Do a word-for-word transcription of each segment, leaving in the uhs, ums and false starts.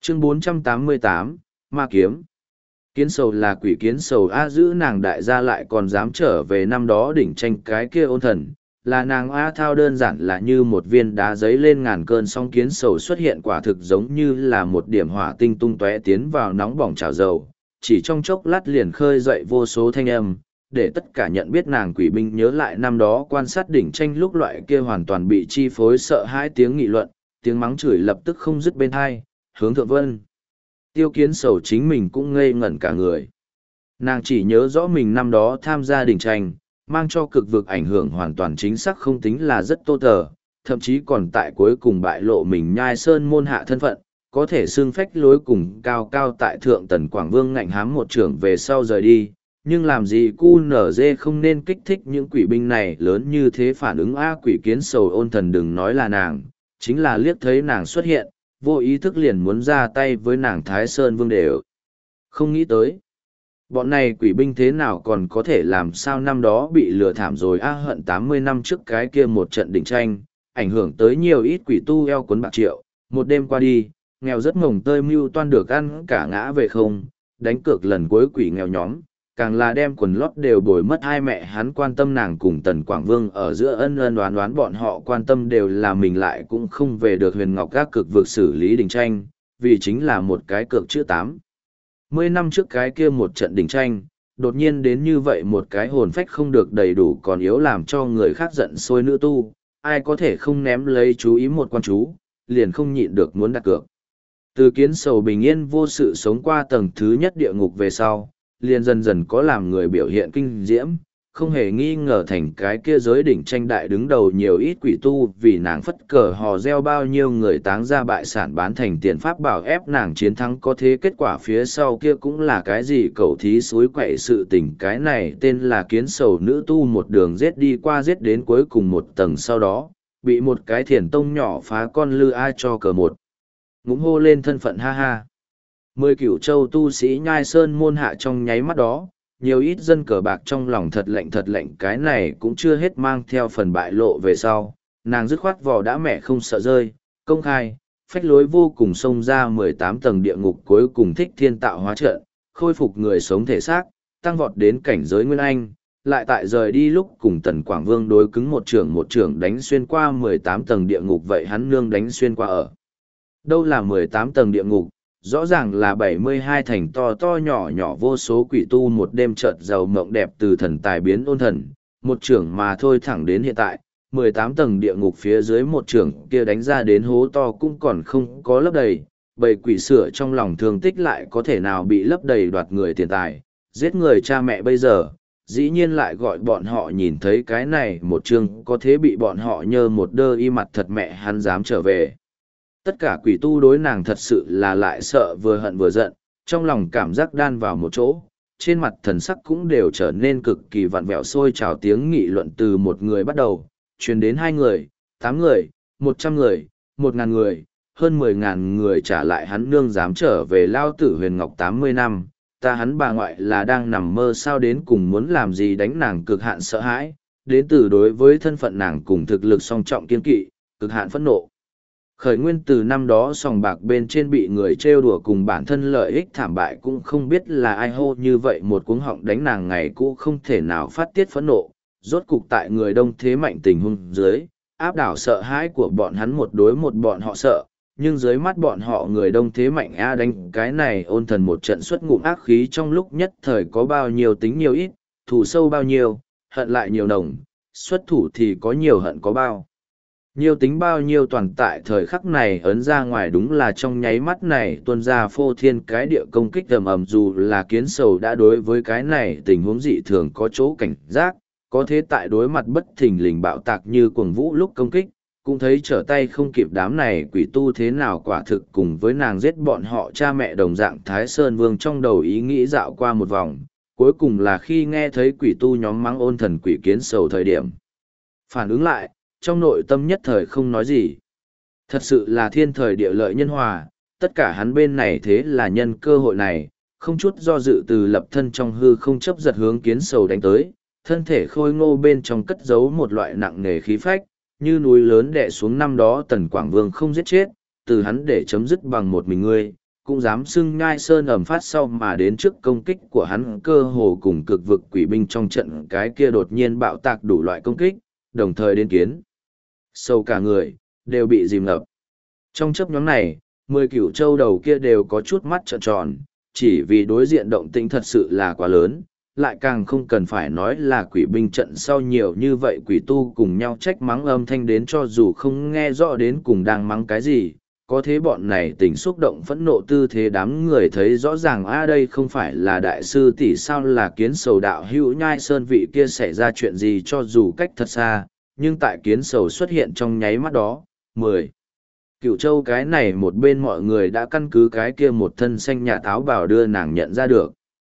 Chương bốn trăm tám mươi tám, Ma Kiếm. Kiến sầu là quỷ kiến sầu A, giữ nàng đại gia lại còn dám trở về năm đó đỉnh tranh cái kia ôn thần, là nàng A Thao đơn giản là như một viên đá giấy lên ngàn cơn song. Kiến sầu xuất hiện quả thực giống như là một điểm hỏa tinh tung tóe tiến vào nóng bỏng chảo dầu, chỉ trong chốc lát liền khơi dậy vô số thanh âm, để tất cả nhận biết nàng quỷ binh nhớ lại năm đó quan sát đỉnh tranh lúc loại kia hoàn toàn bị chi phối sợ hãi tiếng nghị luận, tiếng mắng chửi lập tức không dứt bên tai, hướng thượng vân. Tiêu kiến sầu chính mình cũng ngây ngẩn cả người. Nàng chỉ nhớ rõ mình năm đó tham gia đỉnh tranh, mang cho cực vực ảnh hưởng hoàn toàn chính xác không tính là rất tô tờ, thậm chí còn tại cuối cùng bại lộ mình nhai sơn môn hạ thân phận, có thể xưng phách lối cùng cao cao tại thượng tần Quảng Vương ngạnh hám một trưởng về sau rời đi. Nhưng làm gì cu nở dê không nên kích thích những quỷ binh này lớn như thế phản ứng a. Quỷ kiến sầu ôn thần đừng nói là nàng, chính là liếc thấy nàng xuất hiện, vô ý thức liền muốn ra tay với nàng Thái Sơn Vương đều. Không nghĩ tới. Bọn này quỷ binh thế nào còn có thể làm sao năm đó bị lừa thảm rồi a. Hận tám mươi năm trước cái kia một trận đỉnh tranh, ảnh hưởng tới nhiều ít quỷ tu eo cuốn bạc triệu, một đêm qua đi, nghèo rất mồng tơi mưu toan được ăn cả ngã về không, đánh cược lần cuối quỷ nghèo nhóm, càng là đem quần lót đều bồi mất. Hai mẹ hắn quan tâm nàng cùng Tần Quảng Vương ở giữa ân ân đoán đoán, bọn họ quan tâm đều là mình lại cũng không về được huyền ngọc các cực vực xử lý đỉnh tranh, vì chính là một cái cược chữ tám. Mười năm trước cái kia một trận đỉnh tranh, đột nhiên đến như vậy một cái hồn phách không được đầy đủ còn yếu làm cho người khác giận sôi nữ tu, ai có thể không ném lấy chú ý một quan chú, liền không nhịn được muốn đặt cược. Từ kiến sầu bình yên vô sự sống qua tầng thứ nhất địa ngục về sau, liền dần dần có làm người biểu hiện kinh diễm, không hề nghi ngờ thành cái kia giới đỉnh tranh đại đứng đầu nhiều ít quỷ tu, vì nàng phất cờ hò reo bao nhiêu người táng ra bại sản bán thành tiền pháp bảo ép nàng chiến thắng. Có thế kết quả phía sau kia cũng là cái gì cẩu thí suối quậy sự tình. Cái này tên là kiến sầu nữ tu một đường giết đi qua giết đến cuối cùng một tầng, sau đó bị một cái thiền tông nhỏ phá con lư ai cho cờ một ngũng hô lên thân phận ha ha. Mười cửu châu tu sĩ nhai sơn môn hạ trong nháy mắt đó, nhiều ít dân cờ bạc trong lòng thật lạnh thật lạnh. Cái này cũng chưa hết mang theo phần bại lộ về sau, nàng dứt khoát vò đã mẹ không sợ rơi, công khai, phách lối vô cùng xông ra mười tám tầng địa ngục, cuối cùng thích thiên tạo hóa trận, khôi phục người sống thể xác, tăng vọt đến cảnh giới nguyên anh, lại tại rời đi lúc cùng Tần Quảng Vương đối cứng một trưởng một trưởng đánh xuyên qua mười tám tầng địa ngục. Vậy hắn nương đánh xuyên qua ở đâu là mười tám tầng địa ngục? Rõ ràng là bảy mươi hai thành to to nhỏ nhỏ vô số quỷ tu một đêm chợt giàu mộng đẹp từ thần tài biến ôn thần, một trưởng mà thôi thẳng đến hiện tại, mười tám tầng địa ngục phía dưới một trưởng kia đánh ra đến hố to cũng còn không có lấp đầy, bầy quỷ sửa trong lòng thương tích lại có thể nào bị lấp đầy đoạt người tiền tài, giết người cha mẹ bây giờ, dĩ nhiên lại gọi bọn họ nhìn thấy cái này một chương có thế bị bọn họ nhơ một đơ y mặt thật mẹ hắn dám trở về. Tất cả quỷ tu đối nàng thật sự là lại sợ vừa hận vừa giận, trong lòng cảm giác đan vào một chỗ, trên mặt thần sắc cũng đều trở nên cực kỳ vặn vẹo. Sôi trào tiếng nghị luận từ một người bắt đầu, truyền đến hai người, tám người, một trăm người, một ngàn người, hơn mười ngàn người. Trả lại hắn nương dám trở về lao tử huyền ngọc tám mươi năm, ta hắn bà ngoại là đang nằm mơ sao, đến cùng muốn làm gì đánh nàng cực hạn sợ hãi, đến từ đối với thân phận nàng cùng thực lực song trọng kiên kỵ, cực hạn phẫn nộ. Khởi nguyên từ năm đó sòng bạc bên trên bị người trêu đùa cùng bản thân lợi ích thảm bại, cũng không biết là ai hô như vậy một cuống họng đánh nàng ngày cũ không thể nào phát tiết phẫn nộ, rốt cục tại người đông thế mạnh tình huống dưới, áp đảo sợ hãi của bọn hắn một đối một bọn họ sợ, nhưng dưới mắt bọn họ người đông thế mạnh a đánh cái này ôn thần một trận xuất ngụm ác khí, trong lúc nhất thời có bao nhiêu tính nhiều ít, thủ sâu bao nhiêu, hận lại nhiều nồng, xuất thủ thì có nhiều hận có bao nhiều tính bao nhiêu, toàn tại thời khắc này ấn ra ngoài. Đúng là trong nháy mắt này tuôn ra phô thiên cái địa công kích ầm ầm, dù là kiến sầu đã đối với cái này tình huống dị thường có chỗ cảnh giác, có thế tại đối mặt bất thình lình bạo tạc như cuồng vũ lúc công kích, cũng thấy trở tay không kịp. Đám này quỷ tu thế nào quả thực cùng với nàng giết bọn họ cha mẹ đồng dạng. Thái Sơn Vương trong đầu ý nghĩ dạo qua một vòng, cuối cùng là khi nghe thấy quỷ tu nhóm mắng ôn thần quỷ kiến sầu thời điểm phản ứng lại, trong nội tâm nhất thời không nói gì. Thật sự là thiên thời địa lợi nhân hòa, tất cả hắn bên này thế là nhân cơ hội này, không chút do dự từ lập thân trong hư không chấp giật hướng kiến sầu đánh tới, thân thể khôi ngô bên trong cất giấu một loại nặng nề khí phách, như núi lớn đè xuống năm đó Tần Quảng Vương không giết chết, từ hắn để chấm dứt bằng một mình ngươi, cũng dám xưng Nhai Sơn ầm phát sau mà đến trước công kích của hắn, cơ hồ cùng cực vực quỷ binh trong trận cái kia đột nhiên bạo tạc đủ loại công kích, đồng thời đến kiến. Sâu cả người, đều bị dìm ngập. Trong chấp nhóm này, mười cửu châu đầu kia đều có chút mắt trợn tròn, chỉ vì đối diện động tĩnh thật sự là quá lớn, lại càng không cần phải nói là quỷ binh trận sau nhiều như vậy quỷ tu cùng nhau trách mắng âm thanh đến cho dù không nghe rõ đến cùng đang mắng cái gì, có thế bọn này tình xúc động phẫn nộ tư thế đám người thấy rõ ràng a đây không phải là đại sư tỷ sao là kiến sầu đạo hữu Nhai Sơn vị kia xảy ra chuyện gì cho dù cách thật xa, nhưng tại kiến sầu xuất hiện trong nháy mắt đó, mười. Cựu châu cái này một bên mọi người đã căn cứ cái kia một thân xanh nhà táo bảo đưa nàng nhận ra được.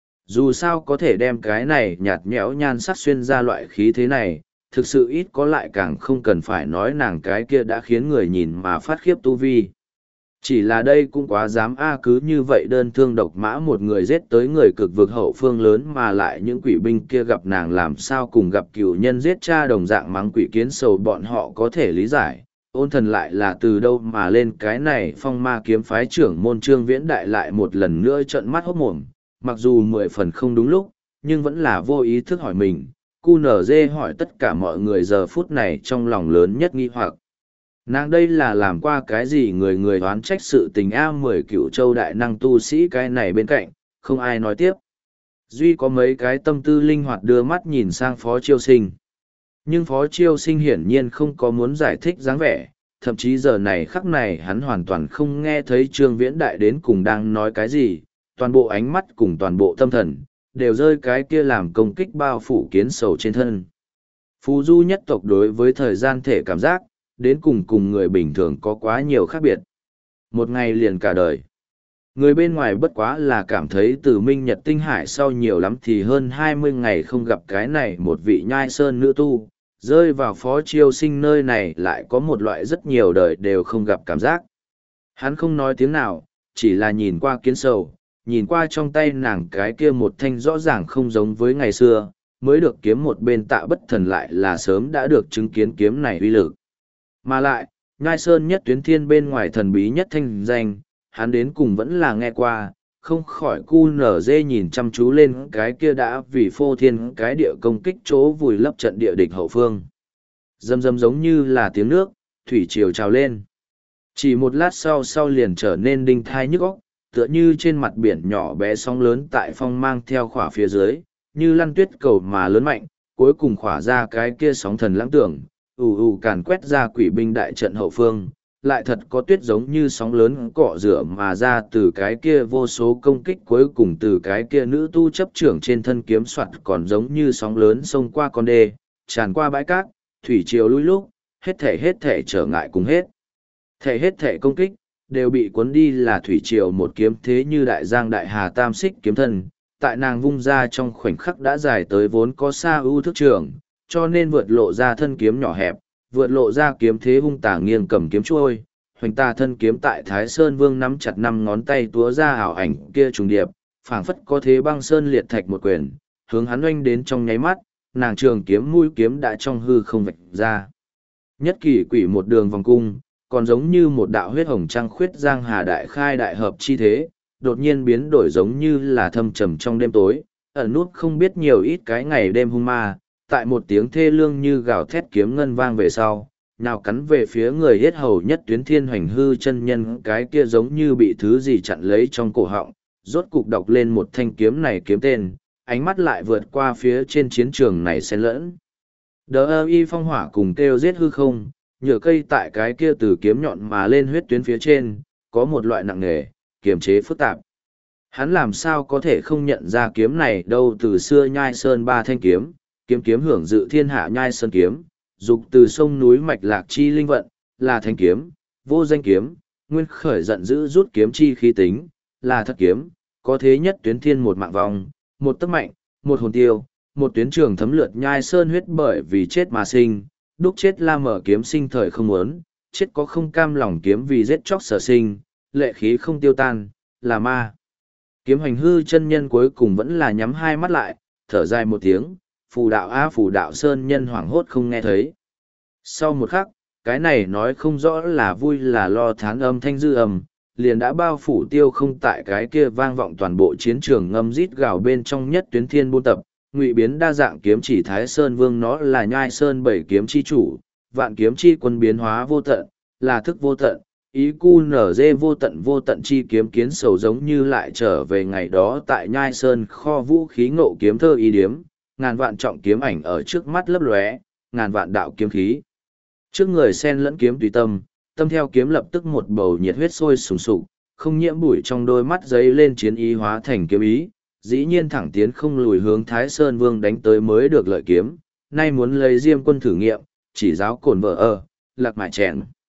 Dù sao có thể đem cái này nhạt nhẽo nhan sắc xuyên ra loại khí thế này, thực sự ít có lại càng không cần phải nói nàng cái kia đã khiến người nhìn mà phát khiếp tu vi. Chỉ là đây cũng quá dám a cứ như vậy đơn thương độc mã một người giết tới người cực vực hậu phương lớn mà lại những quỷ binh kia gặp nàng làm sao cùng gặp cựu nhân giết cha đồng dạng mắng quỷ kiến sầu bọn họ có thể lý giải. Ôn thần lại là từ đâu mà lên cái này phong ma kiếm phái trưởng môn trương viễn đại lại một lần nữa trợn mắt hốt mồm, mặc dù mười phần không đúng lúc, nhưng vẫn là vô ý thức hỏi mình, cu nở dê hỏi tất cả mọi người giờ phút này trong lòng lớn nhất nghi hoặc. Nàng đây là làm qua cái gì người người đoán trách sự tình a mười cựu châu đại năng tu sĩ cái này bên cạnh, không ai nói tiếp. Duy có mấy cái tâm tư linh hoạt đưa mắt nhìn sang phó chiêu sinh. Nhưng phó chiêu sinh hiển nhiên không có muốn giải thích dáng vẻ, thậm chí giờ này khắc này hắn hoàn toàn không nghe thấy trương viễn đại đến cùng đang nói cái gì, toàn bộ ánh mắt cùng toàn bộ tâm thần, đều rơi cái kia làm công kích bao phủ kiến sầu trên thân. Phù du nhất tộc đối với thời gian thể cảm giác, đến cùng cùng người bình thường có quá nhiều khác biệt. Một ngày liền cả đời. Người bên ngoài bất quá là cảm thấy từ minh nhật tinh hải sau nhiều lắm thì hơn hai mươi ngày không gặp cái này một vị Nhai Sơn nữ tu, rơi vào phó chiêu sinh nơi này lại có một loại rất nhiều đời đều không gặp cảm giác. Hắn không nói tiếng nào, chỉ là nhìn qua kiến sầu, nhìn qua trong tay nàng cái kia một thanh rõ ràng không giống với ngày xưa, mới được kiếm một bên tạ bất thần lại là sớm đã được chứng kiến kiếm này uy lực. Mà lại, Nhai Sơn nhất tuyến thiên bên ngoài thần bí nhất thanh danh, hắn đến cùng vẫn là nghe qua, không khỏi cu nở dê nhìn chăm chú lên cái kia đã vì phô thiên cái địa công kích chỗ vùi lấp trận địa địch hậu phương. Dầm dầm giống như là tiếng nước, thủy triều trào lên. Chỉ một lát sau sau liền trở nên đinh thai nhức óc, tựa như trên mặt biển nhỏ bé sóng lớn tại phong mang theo khỏa phía dưới, như lăn tuyết cầu mà lớn mạnh, cuối cùng khỏa ra cái kia sóng thần lãng tưởng, ù ù càn quét ra quỷ binh đại trận hậu phương, lại thật có tuyết giống như sóng lớn cọ rửa mà ra từ cái kia vô số công kích cuối cùng từ cái kia nữ tu chấp trưởng trên thân kiếm soạt còn giống như sóng lớn xông qua con đê, tràn qua bãi cát, thủy triều lui lúc, hết thể hết thể trở ngại cùng hết. Thể hết thể công kích, đều bị cuốn đi là thủy triều một kiếm thế như đại giang đại hà tam xích kiếm thân, tại nàng vung ra trong khoảnh khắc đã dài tới vốn có xa ưu thức trường, cho nên vượt lộ ra thân kiếm nhỏ hẹp, vượt lộ ra kiếm thế hung tả nghiêng cầm kiếm chuôi, hoành tà thân kiếm tại Thái Sơn Vương nắm chặt năm ngón tay túa ra ảo ảnh kia trùng điệp, phảng phất có thế băng sơn liệt thạch một quyền, hướng hắn oanh đến trong nháy mắt, nàng trường kiếm mũi kiếm đã trong hư không vạch ra. Nhất kỳ quỷ một đường vòng cung, còn giống như một đạo huyết hồng trăng khuyết giang hà đại khai đại hợp chi thế, đột nhiên biến đổi giống như là thâm trầm trong đêm tối, ẩn nút không biết nhiều ít cái ngày đêm hung ma, tại một tiếng thê lương như gào thét kiếm ngân vang về sau, nào cắn về phía người hết hầu nhất tuyến thiên hoành hư chân nhân cái kia giống như bị thứ gì chặn lấy trong cổ họng, rốt cục đọc lên một thanh kiếm này kiếm tên, ánh mắt lại vượt qua phía trên chiến trường này xen lẫn. Đờ y phong hỏa cùng kêu giết hư không, nhựa cây tại cái kia từ kiếm nhọn mà lên huyết tuyến phía trên, có một loại nặng nề, kiềm chế phức tạp. Hắn làm sao có thể không nhận ra kiếm này đâu từ xưa Nhai Sơn ba thanh kiếm, kiếm kiếm hưởng dự thiên hạ Nhai Sơn kiếm, dục từ sông núi mạch lạc chi linh vận, là thanh kiếm, vô danh kiếm, nguyên khởi giận dữ rút kiếm chi khí tính, là thật kiếm, có thế nhất tuyến thiên một mạng vong, một tấc mạnh, một hồn tiêu, một tuyến trường thấm lượt Nhai Sơn huyết bởi vì chết mà sinh, đúc chết la mở kiếm sinh thời không muốn, chết có không cam lòng kiếm vì giết chóc sở sinh, lệ khí không tiêu tan, là ma. Kiếm hành hư chân nhân cuối cùng vẫn là nhắm hai mắt lại, thở dài một tiếng, phù đạo a phù đạo sơn nhân hoảng hốt không nghe thấy. Sau một khắc, cái này nói không rõ là vui là lo thán âm thanh dư âm, liền đã bao phủ tiêu không tại cái kia vang vọng toàn bộ chiến trường ngâm rít gào bên trong nhất tuyến thiên buôn tập, ngụy biến đa dạng kiếm chỉ Thái Sơn Vương nó là nhai sơn bảy kiếm chi chủ, vạn kiếm chi quân biến hóa vô tận, là thức vô tận, ý cu nở dê vô tận vô tận chi kiếm kiến sầu giống như lại trở về ngày đó tại nhai sơn kho vũ khí ngộ kiếm thơ ý điếm, ngàn vạn trọng kiếm ảnh ở trước mắt lấp lóe, ngàn vạn đạo kiếm khí. Trước người sen lẫn kiếm tùy tâm, tâm theo kiếm lập tức một bầu nhiệt huyết sôi sùng sục, không nhiễm bụi trong đôi mắt giấy lên chiến ý hóa thành kiếm ý, dĩ nhiên thẳng tiến không lùi hướng Thái Sơn Vương đánh tới mới được lợi kiếm, nay muốn lấy Diêm Quân thử nghiệm, chỉ giáo cồn vợ ở, lạc mại chèn.